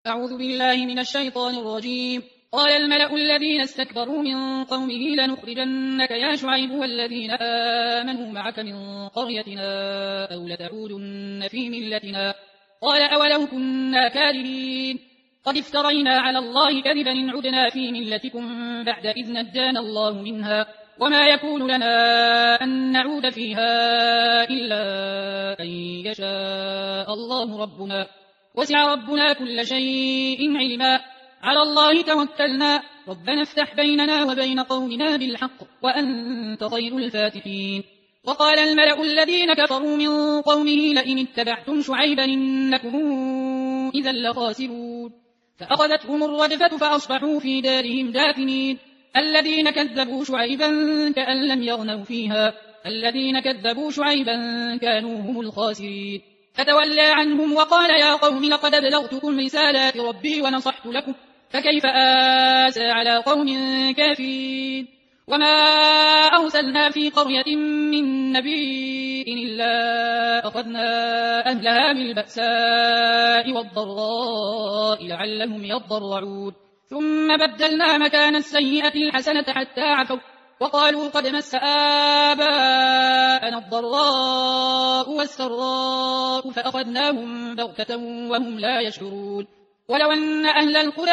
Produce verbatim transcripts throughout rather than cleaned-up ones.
أعوذ بالله من الشيطان الرجيم. قال الملأ الذين استكبروا من قومه لنخرجنك يا شعيب والذين آمنوا معك من قريتنا أو لتعودن في ملتنا. قال أولو كنا كارهين قد افترينا على الله كذبا إن عدنا في ملتكم بعد إذ نجانا الله منها وما يكون لنا أن نعود فيها إلا أن يشاء الله ربنا وسع ربنا كل شيء علما على الله توكلنا ربنا افتح بيننا وبين قومنا بالحق وأنت خير الفاتحين. وقال الملأ الذين كفروا من قومه لئن اتبعتم شعيبا إنكم إذا لخاسرون فأخذتهم الرجفة فأصبحوا في دارهم جاثمين. الذين كذبوا شعيبا كأن لم يغنوا فيها الذين كذبوا شعيبا كانوا هم الخاسرين. فتولى عنهم وقال يا قوم لقد أبلغتكم رسالات ربي ونصحت لكم فكيف آسى على قوم كافرين. وما أرسلنا في قرية من نبي إلا أخذنا أهلها بالبأساء والضراء لعلهم يضرعون ثم بدلنا مكان السيئة الحسنة حتى عفوا وقالوا قد مس آباءنا الضراء والسراء فأخذناهم بغتة وهم لا يشعرون. ولو أن أهل القرى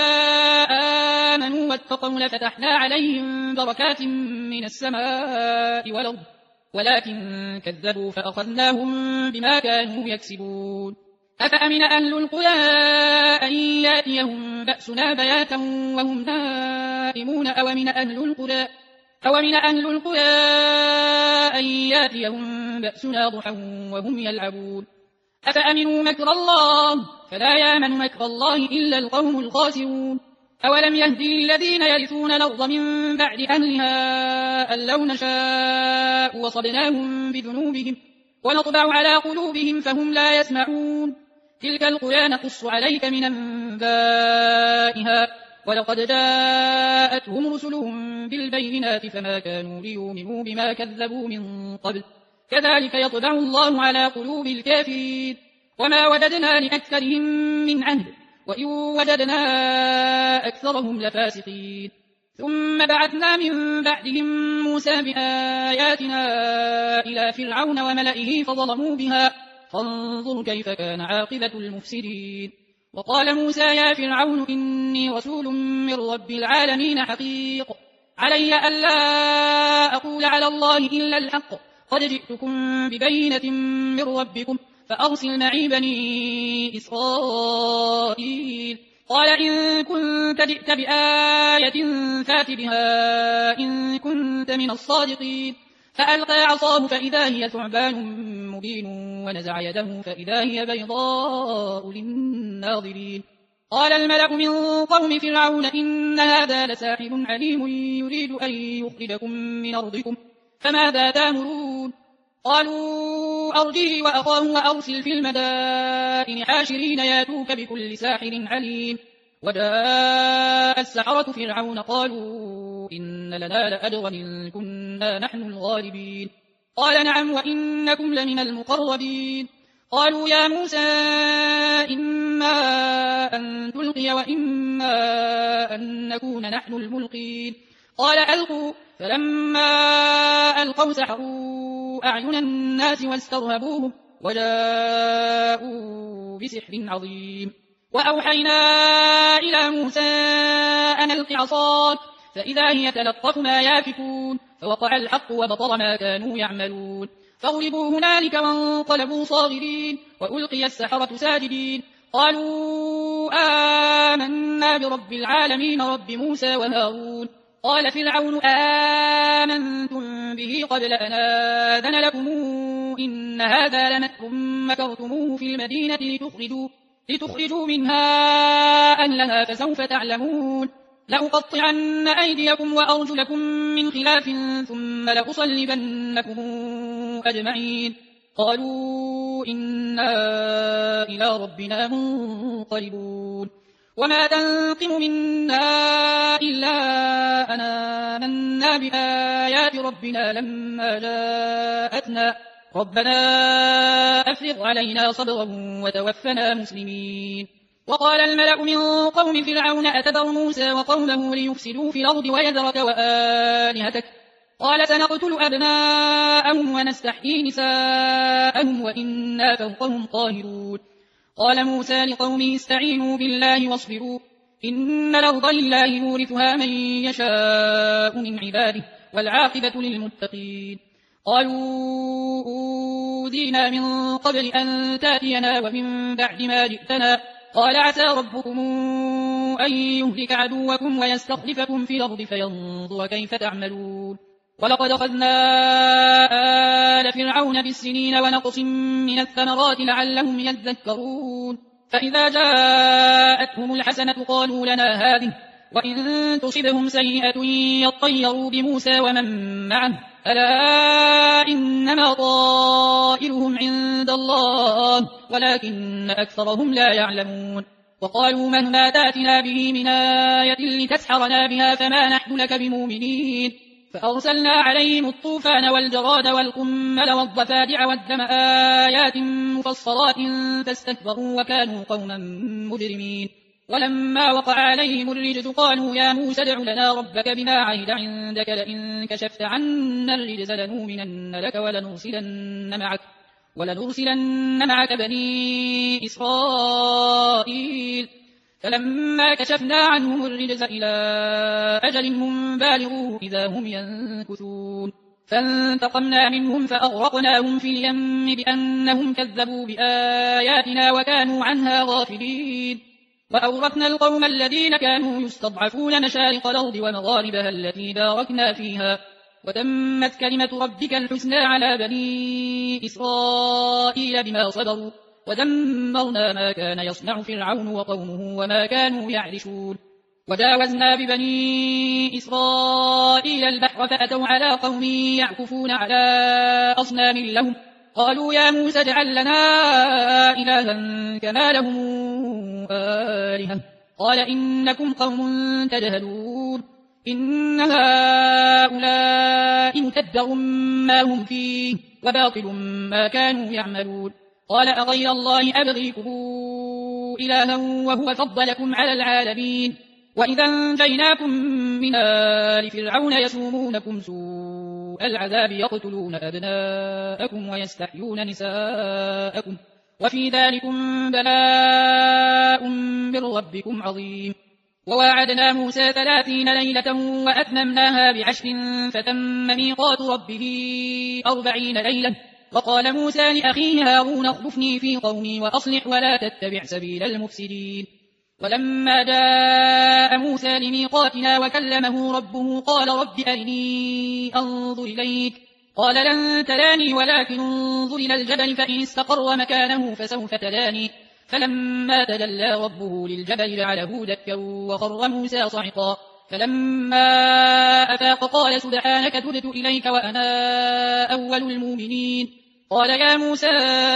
آمنوا واتقوا لفتحنا عليهم بركات من السماء والأرض ولكن كذبوا فأخذناهم بما كانوا يكسبون. أفأمن أهل القرى أن يأتيهم بأسنا بياتا وهم نائمون أومن أهل القرى أومن أهل القرى أن يأتيهم بأسنا ضحى وهم يلعبون. أفأمنوا مكر الله فلا يأمن مكر الله إلا القوم الخاسرون. أولم يهد للذين يرثون الأرض من بعد أهلها أن لو نشاء وصبناهم بذنوبهم ونطبع على قلوبهم فهم لا يسمعون. تلك القرى نقص عليك من أنبائها ولقد جاءتهم رسلهم بالبينات فما كانوا ليؤمنوا بما كذبوا من قبل كذلك يطبع الله على قلوب الكافرين. وما وجدنا لأكثرهم من عهد وإن وجدنا أكثرهم لفاسقين. ثم بعثنا من بعدهم موسى بآياتنا إلى فرعون وملئه فظلموا بها فانظر كيف كان عاقبة المفسدين. وقال موسى يا فرعون إني رسول من رب العالمين حقيق علي ألا أقول على الله إلا الحق قد جئتكم ببينة من ربكم فأرسل معي بني إسرائيل. قال إن كنت جئت بآية فات بها إن كنت من الصادقين. فألقى عصاه فإذا هي ثعبان مبين ونزع يده فإذا هي بيضاء للناظرين. قال الملأ من قوم فرعون إن هذا لساحر عليم يريد أن يخرجكم من أرضكم فماذا تأمرون. قالوا أرجه وأخاه وأرسل في المدائن حاشرين ياتوك بكل ساحر عليم. وجاء السحرة فرعون قالوا إن لنا لأجرا إن كنا نحن الغالبين. قال نعم وإنكم لمن المقربين. قالوا يا موسى إما أن تلقي وإما أن نكون نحن الملقين. قال ألقوا فلما ألقوا سحروا أعين الناس واسترهبوهم وجاءوا بسحر عظيم. وأوحينا إلى موسى أن ألق عصاك فإذا هي تلقف ما يافكون فوقع الحق وبطل ما كانوا يعملون. فغلبوا هنالك وانقلبوا صاغرين وألقي السحرة ساجدين قالوا آمنا برب العالمين رب موسى وهارون. قال فرعون آمنتم به قبل أن آذن لكم إن هذا لمكر مكرتموه في المدينة لتخرجوا, لتخرجوا منها أهلها فسوف تعلمون. لأقطعن أيديكم وأرجلكم من خلاف ثم لأصلبنكم أجمعين. قالوا إنا إلى ربنا منقلبون. وما تنقم منا إلا أن آمنا بآيات ربنا لما جاءتنا ربنا أفرغ علينا صبرا وتوفنا مسلمين. وقال الملأ من قوم فرعون أتذر موسى وقومه ليفسدوا في الأرض ويذرك وآلهتك قال سنقتل أبناءهم ونستحيي نساءهم وإنا فوقهم قاهرون قال موسى لقومه استعينوا بالله واصبروا إن الأرض لله يورثها من يشاء من عباده والعاقبة للمتقين قالوا أوذينا من قبل أن تأتينا ومن بعد ما جئتنا قال عسى ربكم أن يهلك عدوكم ويستخلفكم في الأرض فينظر كيف تعملون ولقد أخذنا آل فرعون بالسنين ونقص من الثمرات لعلهم يذكرون فإذا جاءتهم الحسنة قالوا لنا هذه وإن تصبهم سيئة يطيروا بموسى ومن معه ألا إنما طائرهم عند الله ولكن أكثرهم لا يعلمون وقالوا مهما تأتنا به من آية لتسحرنا بها فما نحن لك بمؤمنين فأرسلنا عليهم الطوفان والجراد والقمل والضفادع والدم آيات مفصلات فاستكبروا وكانوا قوما مجرمين ولما وقع عليهم الرجز قالوا يا موسى ادع لنا ربك بما عهد عندك لئن كشفت عنا الرجز لنؤمنن لك ولنرسلن معك ولنرسلن معك بني إسرائيل فلما كشفنا عنهم الرجز إلى أجل هم بالغوه إذا هم ينكثون فانتقمنا منهم فأغرقناهم في اليم بأنهم كذبوا بآياتنا وكانوا عنها غافلين وأورثنا القوم الذين كانوا يستضعفون مشارق الأرض ومغاربها التي باركنا فيها وتمت كلمة ربك الحسنى على بني إسرائيل بما صبروا ودمرنا ما كان يصنع فرعون وقومه وما كانوا يعرشون وجاوزنا ببني إسرائيل البحر فأتوا على قوم يعكفون على أصنام لهم قالوا يا موسى اجعل لنا إلها كما لهم آلهة قال إنكم قوم تجهلون إن هؤلاء متبر ما هم فيه وباطل ما كانوا يعملون قال أغير الله أبغيكم إلها وهو فضلكم على العالمين وإذا انجيناكم من آل فرعون يسومونكم سوء العذاب يقتلون أبناءكم ويستحيون نساءكم وفي ذلكم بلاء من ربكم عظيم وواعدنا موسى ثلاثين ليلة وأتممناها بعشر فتم ميقات ربه أربعين ليلة وقال موسى لأخيه هارون اخلفني في قومي وأصلح ولا تتبع سبيل المفسدين ولما جاء موسى لميقاتنا وكلمه ربه قال رب أرني أنظر إليك قال لن تراني ولكن انظر إلى الجبل فإن استقر مكانه فسوف تراني فلما تجلى ربه للجبل جعله دكا وخر موسى صعقا فلما أفاق قال سبحانك تبت إليك وأنا أول المؤمنين قال يا موسى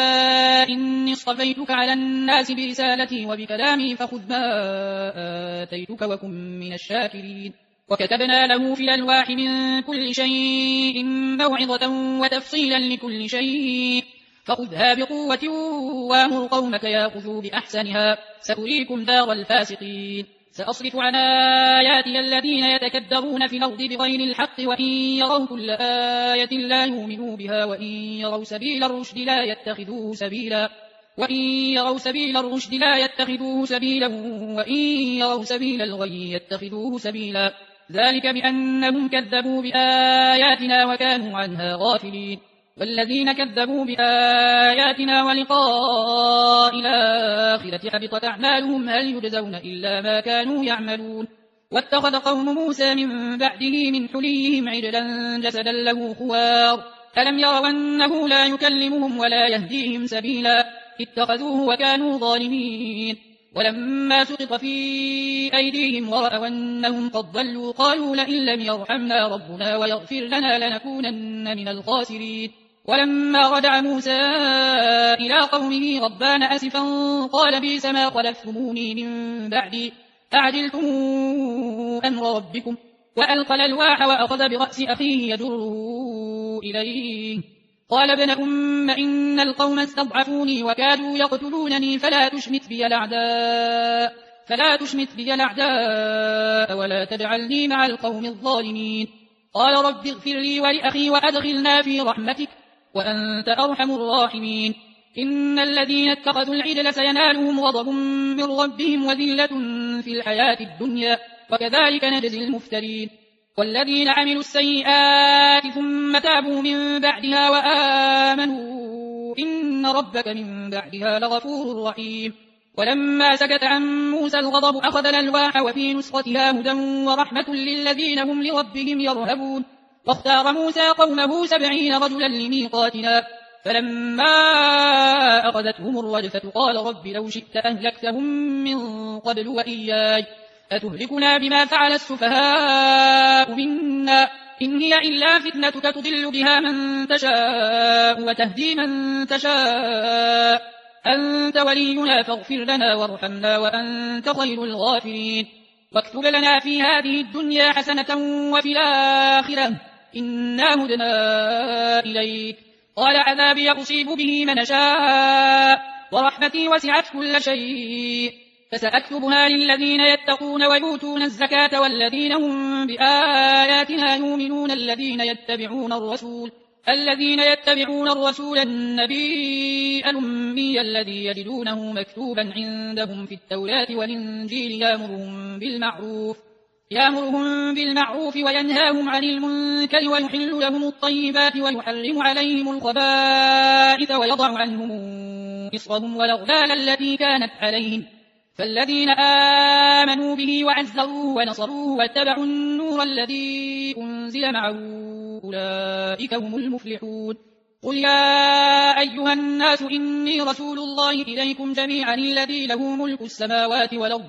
إني اصطفيتك على الناس برسالتي وبكلامي فخذ ما آتيتك وكن من الشاكرين وكتبنا له في الألواح من كل شيء موعظة وتفصيلا لكل شيء فخذها بقوة وامر قومك يأخذوا بأحسنها سأريكم دار الفاسقين سأصرف عن آياتي الذين يتكبرون في الأرض بغير الحق وإن يروا كل آية لا يؤمنوا بها وإن يروا سبيل الرشد لا يتخذوه سبيلا وإن يروا سبيل الرشد لا يتخذوه سبيلا وإن يروا سبيل الغي يتخذوه سبيلا ذلك بأنهم كذبوا بآياتنا وكانوا عنها غافلين والذين كذبوا بآياتنا ولقاء الآخرة حبطت أعمالهم هل يجزون إلا ما كانوا يعملون واتخذ قوم موسى من بعده من حليهم عجلا جسدا له خوار ألم يروا أنه لا يكلمهم ولا يهديهم سبيلا اتخذوه وكانوا ظالمين ولما سقط في أيديهم ورأوا أنهم قد ضلوا قالوا لئن لم يرحمنا ربنا ويغفر لنا لنكونن من الخاسرين ولما رجع موسى إلى قومه غضبان أسفا قال بئس ما خلفتموني من بعدي أعجلتم أمر ربكم وألقى الألواح وأخذ برأس أخيه يجره إليه قال ابن أم إن القوم استضعفوني وكادوا يقتلونني فلا تشمت بي الأعداء فلا تشمت بي الأعداء ولا تجعلني مع القوم الظالمين. قال رب اغفر لي ولأخي وأدخلنا في رحمتك وأنت أرحم الراحمين. إن الذين اتخذوا العجل سينالهم غضب من ربهم وذلة في الحياة الدنيا وكذلك نجزي المفترين. والذين عملوا السيئات ثم تابوا من بعدها وآمنوا إن ربك من بعدها لغفور رحيم. ولما سكت عن موسى الغضب أخذ الألواح وفي نسختها هدى ورحمة للذين هم لربهم يرهبون. واختار موسى قومه سبعين رجلا لميقاتنا فلما أخذتهم الرجفة قال رب لو شئت أهلكتهم من قبل وإياي أتهلكنا بما فعل السفهاء منا إن هي إلا فتنتك تضل بها من تشاء وتهدي من تشاء أنت ولينا فاغفر لنا وارحمنا وأنت خير الغافرين. واكتب لنا في هذه الدنيا حسنة وفي الآخرة إنا هدنا إليك. قال عذابي أصيب به من شاء ورحمتي وسعت كل شيء فسأكتبها للذين يتقون ويؤتون الزكاة والذين هم بآياتنا يؤمنون الذين يتبعون الرسول الذين يتبعون الرسول النبي الأمي الذي يجدونه مكتوبا عندهم في التوراة والإنجيل يأمرهم بالمعروف يأمرهم بالمعروف وينهاهم عن المنكر ويحل لهم الطيبات ويحرم عليهم الخبائث ويضع عنهم إصرهم والأغلال التي كانت عليهم. فالذين آمنوا به وعزروه ونصروه واتبعوا النور الذي أنزل معه أولئك هم المفلحون. قل يا أيها الناس إني رسول الله إليكم جميعا الذي له ملك السماوات والأرض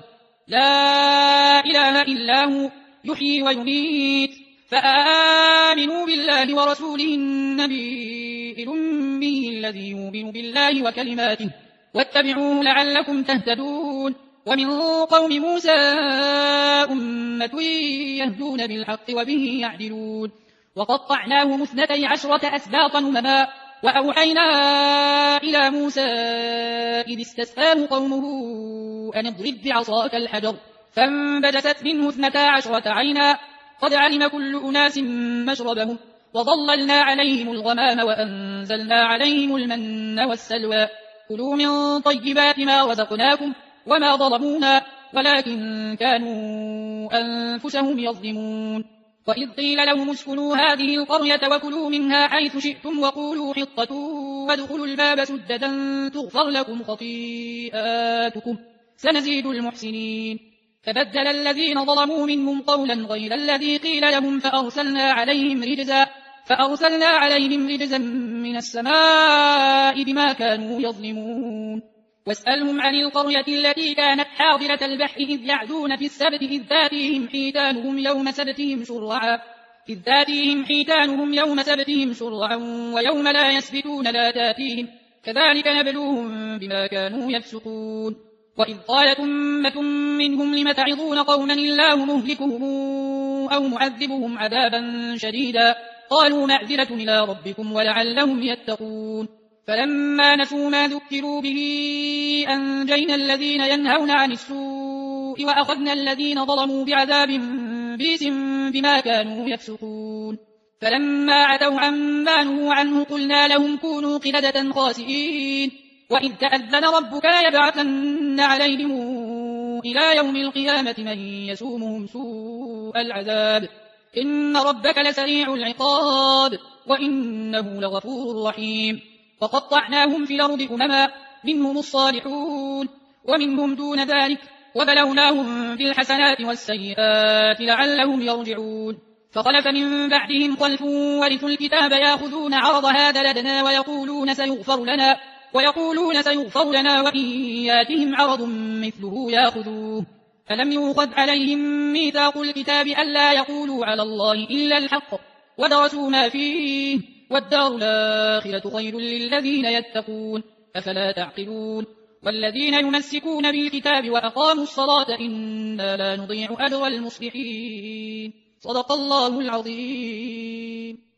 لا إله إلا هو يحيي ويميت فآمنوا بالله ورسوله النبي الأمي الذي يؤمن بالله وكلماته واتبعوه لعلكم تهتدون. ومن قوم موسى أمة يهدون بالحق وبه يعدلون. وقطعناهم اثنتي عشرة أسباطا أمما وأوحينا إلى موسى إذ استسقاه قومه أن اضرب بعصاك الحجر فانبجست منه اثنتا عشرة عينا قد علم كل أناس مشربهم وظللنا عليهم الغمام وأنزلنا عليهم المن والسلوى كلوا من طيبات ما رزقناكم وما ظلمونا ولكن كانوا أنفسهم يظلمون. وإذ قيل لهم اسكنوا هذه القرية وكلوا منها حيث شئتم وقولوا حطة وادخلوا الباب سددا تغفر لكم خطيئاتكم سنزيد المحسنين. فبدل الذين ظلموا منهم قولا غير الذي قيل لهم فأرسلنا عليهم رجزا فأرسلنا عليهم رجزا من السماء بما كانوا يظلمون. واسألهم عن القرية التي كانت حاضرة البحر إذ يعدون في السبت إذ تاتيهم حيتانهم يوم سبتهم شرعا إذ تاتيهم حيتانهم يوم سبتهم شرعا ويوم لا يسبتون لا تاتيهم كذلك نبلوهم بما كانوا يفسقون. وإذ قالت أمة منهم لم تعظون قوما الله مهلكهم أو معذبهم عذابا شديدا قالوا معذرة إلى ربكم ولعلهم يتقون. فلما نسوا ما ذكروا به أنجينا الذين ينهون عن السوء وأخذنا الذين ظلموا بعذاب بئس بما كانوا يفسقون. فلما عتوا عما نهوا عنه قلنا لهم كونوا قردة خاسئين. وإذ تأذن ربك ليبعثن عليهم إلى يوم القيامة من يسومهم سوء العذاب إن ربك لسريع العقاب وإنه لغفور رحيم. وقطعناهم في الأرض أمما منهم الصالحون ومنهم دون ذلك وبلوناهم بالحسنات والسيئات لعلهم يرجعون. فخلف من بعدهم خلف ورثوا الكتاب يأخذون عرض هذا لدنا ويقولون سيغفر لنا ويقولون سيغفر لنا وإن ياتهم عرض مثله يأخذوه. فلم يؤخذ عليهم ميثاق الكتاب ألا يقولوا على الله إلا الحق ودرسوا ما فيه والدار الآخرة خير للذين يتقون أفلا تعقلون. والذين يمسكون بالكتاب وأقاموا الصلاة إنا لا نضيع أجر المصلحين. صدق الله العظيم.